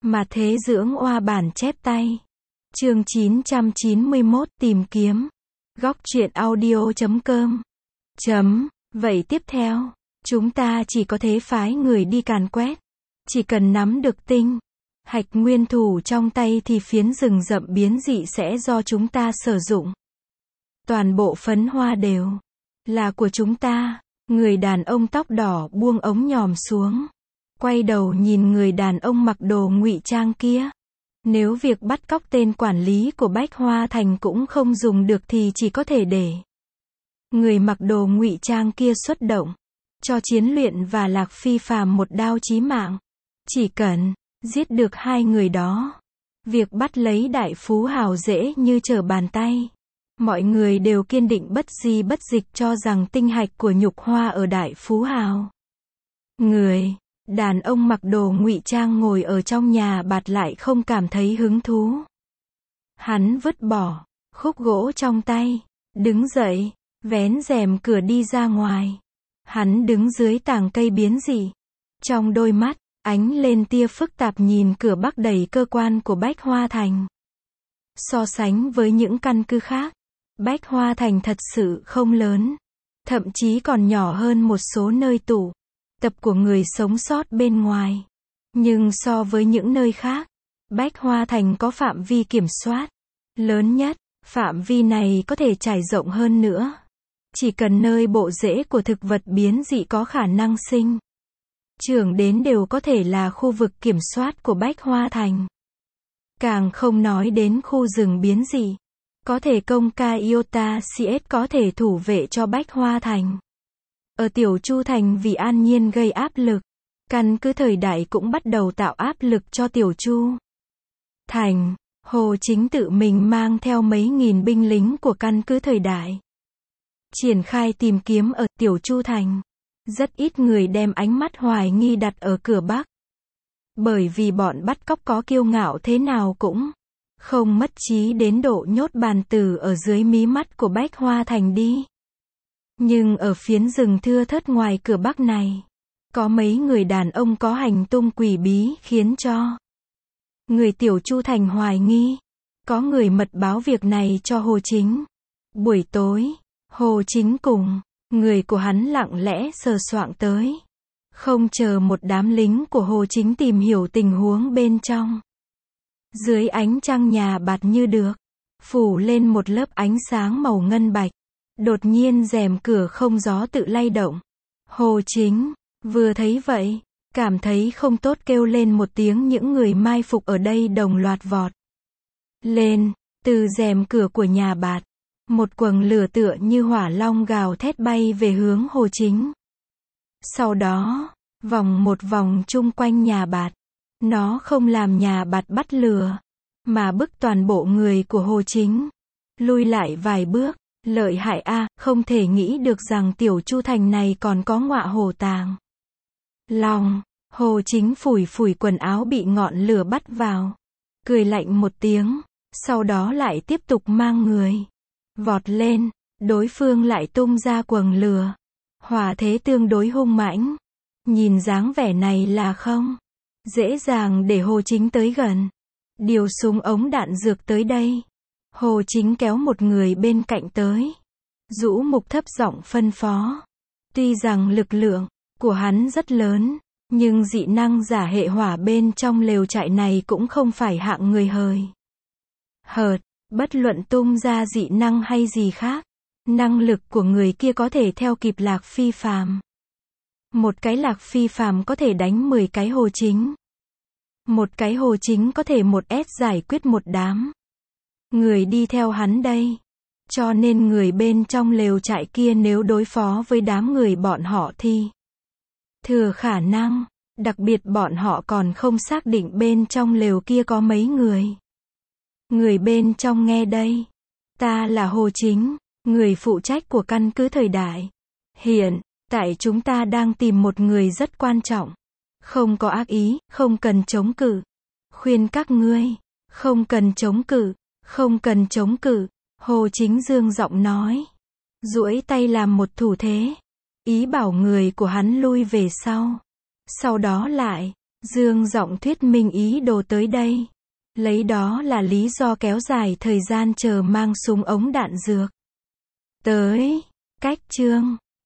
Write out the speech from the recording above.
Mà thế dưỡng oa bản chép tay. Chương 991 tìm kiếm. Góc truyện audio.com. Vậy tiếp theo, chúng ta chỉ có thể phái người đi càn quét. Chỉ cần nắm được tinh hạch nguyên thủ trong tay thì phiến rừng rậm biến dị sẽ do chúng ta sử dụng. Toàn bộ phấn hoa đều là của chúng ta. Người đàn ông tóc đỏ buông ống nhòm xuống, quay đầu nhìn người đàn ông mặc đồ ngụy trang kia. Nếu việc bắt cóc tên quản lý của Bách Hoa Thành cũng không dùng được thì chỉ có thể để người mặc đồ ngụy trang kia xuất động, cho Chiến Luyện và Lạc Phi Phàm một đao chí mạng. Chỉ cần giết được hai người đó, việc bắt lấy Đại Phú Hào dễ như trở bàn tay. Mọi người đều kiên định bất di bất dịch cho rằng tinh hạch của Nhục Hoa ở Đại Phú Hào. Người đàn ông mặc đồ ngụy trang ngồi ở trong nhà bạt lại không cảm thấy hứng thú. Hắn vứt bỏ khúc gỗ trong tay, đứng dậy, vén rèm cửa đi ra ngoài. Hắn đứng dưới tàng cây biến dị, trong đôi mắt ánh lên tia phức tạp nhìn cửa bắc đầy cơ quan của Bách Hoa Thành. So sánh với những căn cứ khác, Bách Hoa Thành thật sự không lớn, thậm chí còn nhỏ hơn một số nơi tụ tập của người sống sót bên ngoài. Nhưng so với những nơi khác, Bách Hoa Thành có phạm vi kiểm soát lớn nhất. Phạm vi này có thể trải rộng hơn nữa. Chỉ cần nơi bộ rễ của thực vật biến dị có khả năng sinh trưởng đến đều có thể là khu vực kiểm soát của Bách Hoa Thành. Càng không nói đến khu rừng biến dị. Có thể công ca Iota CS có thể thủ vệ cho Bách Hoa Thành. Ở Tiểu Chu Thành vì An Nhiên gây áp lực, căn cứ Thời Đại cũng bắt đầu tạo áp lực cho Tiểu Chu Thành. Hồ Chính tự mình mang theo mấy nghìn binh lính của căn cứ Thời Đại, triển khai tìm kiếm ở Tiểu Chu Thành. Rất ít người đem ánh mắt hoài nghi đặt ở cửa Bắc. Bởi vì bọn bắt cóc có kiêu ngạo thế nào cũng không mất trí đến độ nhốt bàn tử ở dưới mí mắt của Bách Hoa Thành đi. Nhưng ở phiến rừng thưa thớt ngoài cửa Bắc này, có mấy người đàn ông có hành tung quỷ bí khiến cho người Tiểu Chu Thành hoài nghi. Có người mật báo việc này cho Hồ Chính. Buổi tối, Hồ Chính cùng người của hắn lặng lẽ sờ soạng tới. Không chờ một đám lính của Hồ Chính tìm hiểu tình huống bên trong. Dưới ánh trăng nhà bạt như được phủ lên một lớp ánh sáng màu ngân bạch. Đột nhiên rèm cửa không gió tự lay động. Hồ Chính vừa thấy vậy, cảm thấy không tốt kêu lên một tiếng. Những người mai phục ở đây đồng loạt vọt lên. Từ rèm cửa của nhà bạt, một quầng lửa tựa như hỏa long gào thét bay về hướng Hồ Chính. Sau đó, vòng một vòng chung quanh nhà bạt. Nó không làm nhà bạt bắt lửa, mà bức toàn bộ người của Hồ Chính lui lại vài bước. Lợi hại a, không thể nghĩ được rằng Tiểu Chu Thành này còn có ngọa hổ tàng long. Hồ Chính phủi phủi quần áo bị ngọn lửa bắt vào, cười lạnh một tiếng, sau đó lại tiếp tục mang người vọt lên. Đối phương lại tung ra quầng lửa, hỏa thế tương đối hung mãnh. Nhìn dáng vẻ này là không dễ dàng để Hồ Chính tới gần. Điều súng ống đạn dược tới đây. Hồ Chính kéo một người bên cạnh tới, rũ mục thấp giọng phân phó. Tuy rằng lực lượng của hắn rất lớn, nhưng dị năng giả hệ hỏa bên trong lều trại này cũng không phải hạng người hời hợt. Bất luận tung ra dị năng hay gì khác, năng lực của người kia có thể theo kịp Lạc Phi Phàm. Một cái Lạc Phi Phàm có thể đánh 10 cái Hồ Chính. Một cái Hồ Chính có thể một S giải quyết một đám người đi theo hắn đây. Cho nên người bên trong lều trại kia nếu đối phó với đám người bọn họ thì thừa khả năng. Đặc biệt bọn họ còn không xác định bên trong lều kia có mấy người. Người bên trong nghe đây. Ta là Hồ Chính, người phụ trách của căn cứ Thời Đại. Hiện tại chúng ta đang tìm một người rất quan trọng. Không có ác ý, không cần chống cự. Khuyên các ngươi, không cần chống cự, không cần chống cự. Hồ Chính dương giọng nói, duỗi tay làm một thủ thế, ý bảo người của hắn lui về sau. Sau đó lại Dương giọng thuyết minh ý đồ tới đây. Lấy đó là lý do kéo dài thời gian chờ mang súng ống đạn dược. Tới. Cách chương